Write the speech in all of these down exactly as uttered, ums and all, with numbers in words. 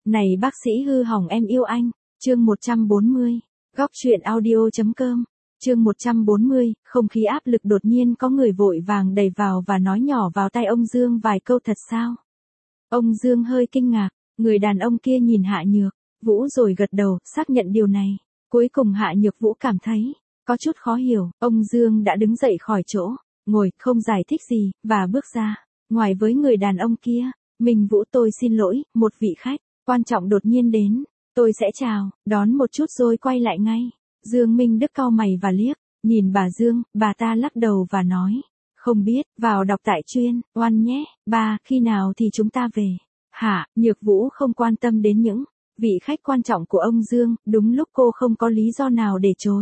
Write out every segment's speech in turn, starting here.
Này bác sĩ hư hỏng em yêu anh, chương một trăm bốn mươi, góc truyện audio.com, chương một trăm bốn mươi, không khí áp lực đột nhiên có người vội vàng đẩy vào và nói nhỏ vào tai ông Dương vài câu thật sao? Ông Dương hơi kinh ngạc, người đàn ông kia nhìn Hạ Nhược Vũ rồi gật đầu, xác nhận điều này. Cuối cùng Hạ Nhược Vũ cảm thấy có chút khó hiểu, ông Dương đã đứng dậy khỏi chỗ, ngồi, không giải thích gì, và bước ra. Ngoài với người đàn ông kia, Minh Vũ tôi xin lỗi, một vị khách quan trọng đột nhiên đến, tôi sẽ chào, đón một chút rồi quay lại ngay. Dương Minh Đức cau mày và liếc, nhìn bà Dương, bà ta lắc đầu và nói, không biết, vào đọc tại chuyên, oan nhé, ba, khi nào thì chúng ta về. Hạ Nhược Vũ không quan tâm đến những vị khách quan trọng của ông Dương, đúng lúc cô không có lý do nào để chối.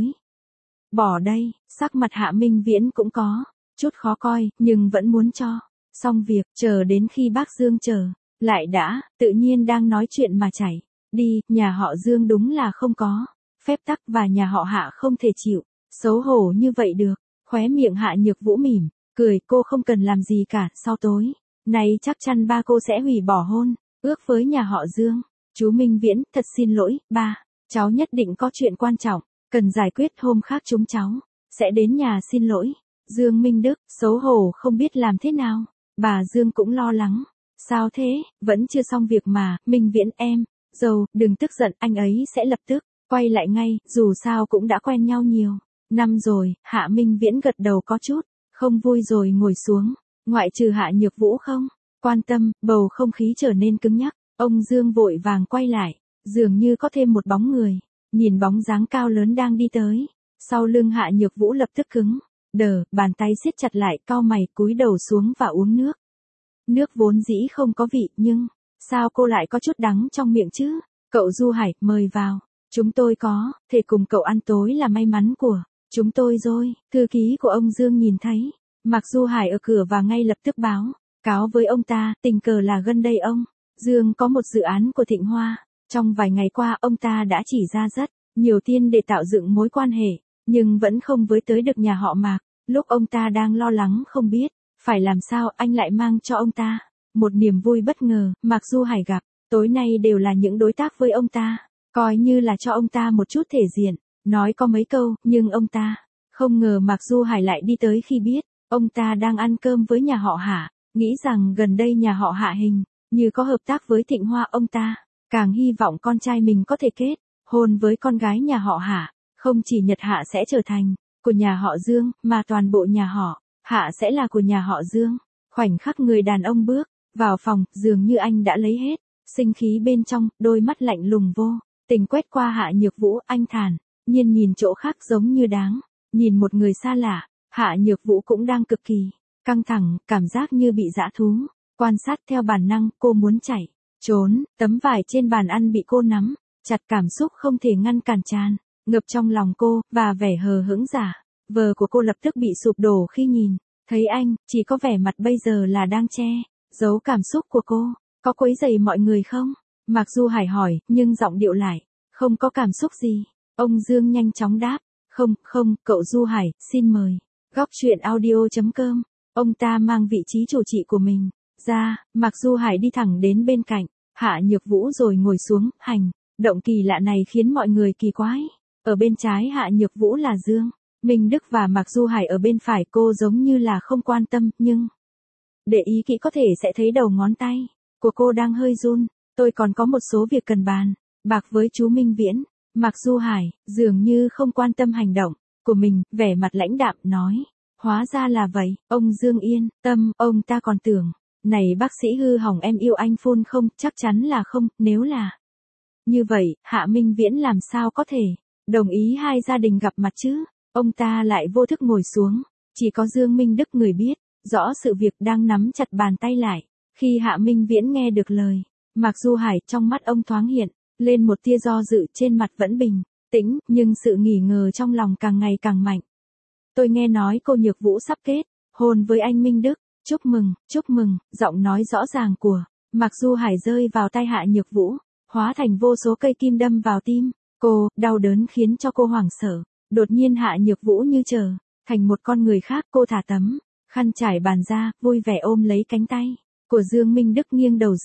Bỏ đây, sắc mặt Hạ Minh Viễn cũng có chút khó coi, nhưng vẫn muốn cho xong việc, chờ đến khi bác Dương chờ lại đã, tự nhiên đang nói chuyện mà chảy đi, nhà họ Dương đúng là không có phép tắc và nhà họ Hạ không thể chịu xấu hổ như vậy được. Khóe miệng Hạ Nhược Vũ mỉm cười, cô không cần làm gì cả, sau tối nay chắc chắn ba cô sẽ hủy bỏ hôn ước với nhà họ Dương. Chú Minh Viễn, thật xin lỗi, ba, cháu nhất định có chuyện quan trọng cần giải quyết, hôm khác chúng cháu sẽ đến nhà xin lỗi. Dương Minh Đức xấu hổ không biết làm thế nào. Bà Dương cũng lo lắng. Sao thế, vẫn chưa xong việc mà, Minh Viễn em, dâu, đừng tức giận, anh ấy sẽ lập tức quay lại ngay, dù sao cũng đã quen nhau nhiều năm rồi. Hạ Minh Viễn gật đầu có chút không vui rồi ngồi xuống. Ngoại trừ Hạ Nhược Vũ không quan tâm, bầu không khí trở nên cứng nhắc. Ông Dương vội vàng quay lại, dường như có thêm một bóng người, nhìn bóng dáng cao lớn đang đi tới. Sau lưng Hạ Nhược Vũ lập tức cứng đờ, bàn tay siết chặt lại, cau mày, cúi đầu xuống và uống nước. Nước vốn dĩ không có vị, nhưng sao cô lại có chút đắng trong miệng chứ? Cậu Du Hải, mời vào. Chúng tôi có thể cùng cậu ăn tối là may mắn của chúng tôi rồi. Thư ký của ông Dương nhìn thấy Mạc Du Hải ở cửa và ngay lập tức báo cáo với ông ta, tình cờ là gần đây ông Dương có một dự án của Thịnh Hoa. Trong vài ngày qua ông ta đã chỉ ra rất nhiều tiền để tạo dựng mối quan hệ, nhưng vẫn không với tới được nhà họ Mạc. Lúc ông ta đang lo lắng không biết phải làm sao, anh lại mang cho ông ta một niềm vui bất ngờ. Mạc Du Hải gặp tối nay đều là những đối tác với ông ta, coi như là cho ông ta một chút thể diện, nói có mấy câu, nhưng ông ta không ngờ Mạc Du Hải lại đi tới khi biết ông ta đang ăn cơm với nhà họ Hạ, nghĩ rằng gần đây nhà họ Hạ hình như có hợp tác với Thịnh Hoa. Ông ta càng hy vọng con trai mình có thể kết hôn với con gái nhà họ Hạ, không chỉ Nhật Hạ sẽ trở thành của nhà họ Dương, mà toàn bộ nhà họ Hạ sẽ là của nhà họ Dương. Khoảnh khắc người đàn ông bước vào phòng, dường như anh đã lấy hết sinh khí bên trong, đôi mắt lạnh lùng vô tình quét qua Hạ Nhược Vũ, anh thản nhiên nhìn chỗ khác, giống như đáng nhìn một người xa lạ. Hạ Nhược Vũ cũng đang cực kỳ căng thẳng, cảm giác như bị dã thú quan sát. Theo bản năng, cô muốn chạy trốn, tấm vải trên bàn ăn bị cô nắm chặt, cảm xúc không thể ngăn cản tràn ngập trong lòng cô, và vẻ hờ hững giả vờ của cô lập tức bị sụp đổ khi nhìn thấy anh, chỉ có vẻ mặt bây giờ là đang che giấu cảm xúc của cô. Có quấy rầy mọi người không? Mạc Du Hải hỏi, nhưng giọng điệu lại không có cảm xúc gì. Ông Dương nhanh chóng đáp, không, không, cậu Du Hải, xin mời. Góc truyện audio.com. Ông ta mang vị trí chủ trị của mình ra. Mạc Du Hải đi thẳng đến bên cạnh Hạ Nhược Vũ rồi ngồi xuống. Hành động kỳ lạ này khiến mọi người kỳ quái. Ở bên trái Hạ Nhược Vũ là Dương Minh Đức và Mạc Du Hải ở bên phải cô giống như là không quan tâm, nhưng để ý kỹ có thể sẽ thấy đầu ngón tay của cô đang hơi run. Tôi còn có một số việc cần bàn bạc với chú Minh Viễn. Mạc Du Hải dường như không quan tâm hành động của mình, vẻ mặt lãnh đạm nói, hóa ra là vậy. Ông Dương yên tâm, ông ta còn tưởng, này bác sĩ hư hỏng em yêu anh phun không, chắc chắn là không. Nếu là như vậy, Hạ Minh Viễn làm sao có thể đồng ý hai gia đình gặp mặt chứ? Ông ta lại vô thức ngồi xuống. Chỉ có Dương Minh Đức, người biết rõ sự việc, đang nắm chặt bàn tay lại. Khi Hạ Minh Viễn nghe được lời Mạc Du Hải, trong mắt ông thoáng hiện lên một tia do dự, trên mặt vẫn bình tĩnh, nhưng sự nghi ngờ trong lòng càng ngày càng mạnh. Tôi nghe nói cô Nhược Vũ sắp kết hôn với anh Minh Đức. Chúc mừng, chúc mừng. Giọng nói rõ ràng của Mạc Du Hải rơi vào tai Hạ Nhược Vũ, hóa thành vô số cây kim đâm vào tim cô. Đau đớn khiến cho cô hoảng sợ. Đột nhiên Hạ Nhược Vũ như trở thành một con người khác. Cô thả tấm khăn trải bàn ra, vui vẻ ôm lấy cánh tay của Dương Minh Đức, nghiêng đầu dựa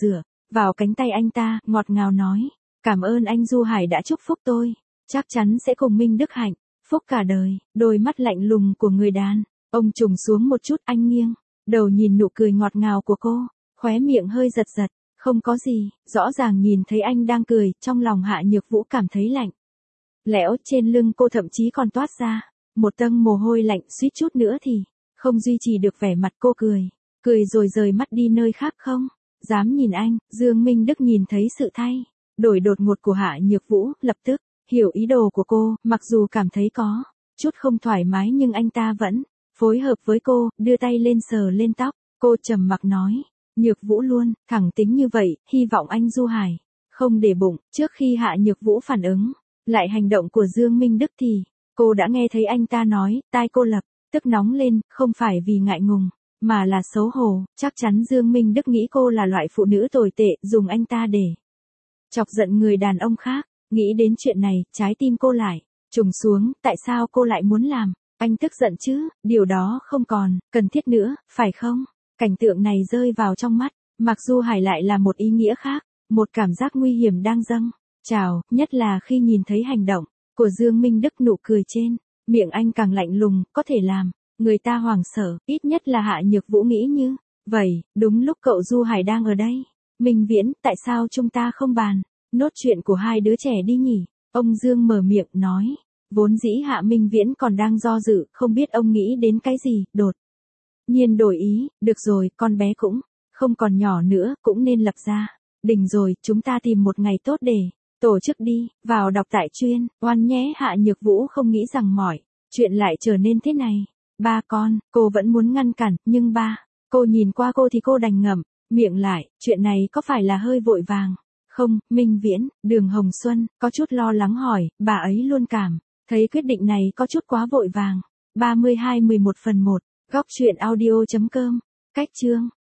vào cánh tay anh ta, ngọt ngào nói. Cảm ơn anh Du Hải đã chúc phúc tôi. Chắc chắn sẽ cùng Minh Đức hạnh phúc cả đời. Đôi mắt lạnh lùng của người đàn ông trùng xuống một chút, anh nghiêng đầu nhìn nụ cười ngọt ngào của cô, khóe miệng hơi giật giật. Không có gì, rõ ràng nhìn thấy anh đang cười, trong lòng Hạ Nhược Vũ cảm thấy lạnh lẽo, trên lưng cô thậm chí còn toát ra một tầng mồ hôi lạnh, suýt chút nữa thì không duy trì được vẻ mặt cô cười, cười rồi rời mắt đi nơi khác không dám nhìn anh. Dương Minh Đức nhìn thấy sự thay đổi đột ngột của Hạ Nhược Vũ, lập tức hiểu ý đồ của cô, mặc dù cảm thấy có chút không thoải mái nhưng anh ta vẫn phối hợp với cô, đưa tay lên sờ lên tóc. Cô trầm mặc nói, Nhược Vũ luôn thẳng tính như vậy, hy vọng anh Du Hải không để bụng. Trước khi Hạ Nhược Vũ phản ứng lại hành động của Dương Minh Đức thì cô đã nghe thấy anh ta nói, tai cô lập tức nóng lên, không phải vì ngại ngùng, mà là xấu hổ. Chắc chắn Dương Minh Đức nghĩ cô là loại phụ nữ tồi tệ, dùng anh ta để chọc giận người đàn ông khác. Nghĩ đến chuyện này, trái tim cô lại trùng xuống, tại sao cô lại muốn làm anh tức giận chứ, điều đó không còn cần thiết nữa, phải không? Cảnh tượng này rơi vào trong mắt Mạc Du Hải lại là một ý nghĩa khác, một cảm giác nguy hiểm đang dâng trào, nhất là khi nhìn thấy hành động của Dương Minh Đức. Nụ cười trên miệng anh càng lạnh lùng, có thể làm người ta hoảng sợ, ít nhất là Hạ Nhược Vũ nghĩ như vậy. Đúng lúc cậu Du Hải đang ở đây, Minh Viễn, tại sao chúng ta không bàn nốt chuyện của hai đứa trẻ đi nhỉ? Ông Dương mở miệng nói. Vốn dĩ Hạ Minh Viễn còn đang do dự, không biết ông nghĩ đến cái gì, đột nhiên đổi ý. Được rồi, con bé cũng không còn nhỏ nữa, cũng nên lập gia đình rồi, chúng ta tìm một ngày tốt để tổ chức đi. Vào đọc tại chuyên oan nhé. Hạ Nhược Vũ không nghĩ rằng mọi chuyện lại trở nên thế này. Ba con, cô vẫn muốn ngăn cản, nhưng ba, cô nhìn qua cô thì cô đành ngậm miệng lại. Chuyện này có phải là hơi vội vàng không, Minh Viễn? Đường Hồng Xuân có chút lo lắng hỏi, bà ấy luôn cảm thấy quyết định này có chút quá vội vàng. ba mươi hai mười một phần một, góc truyện audio chấm com, cách chương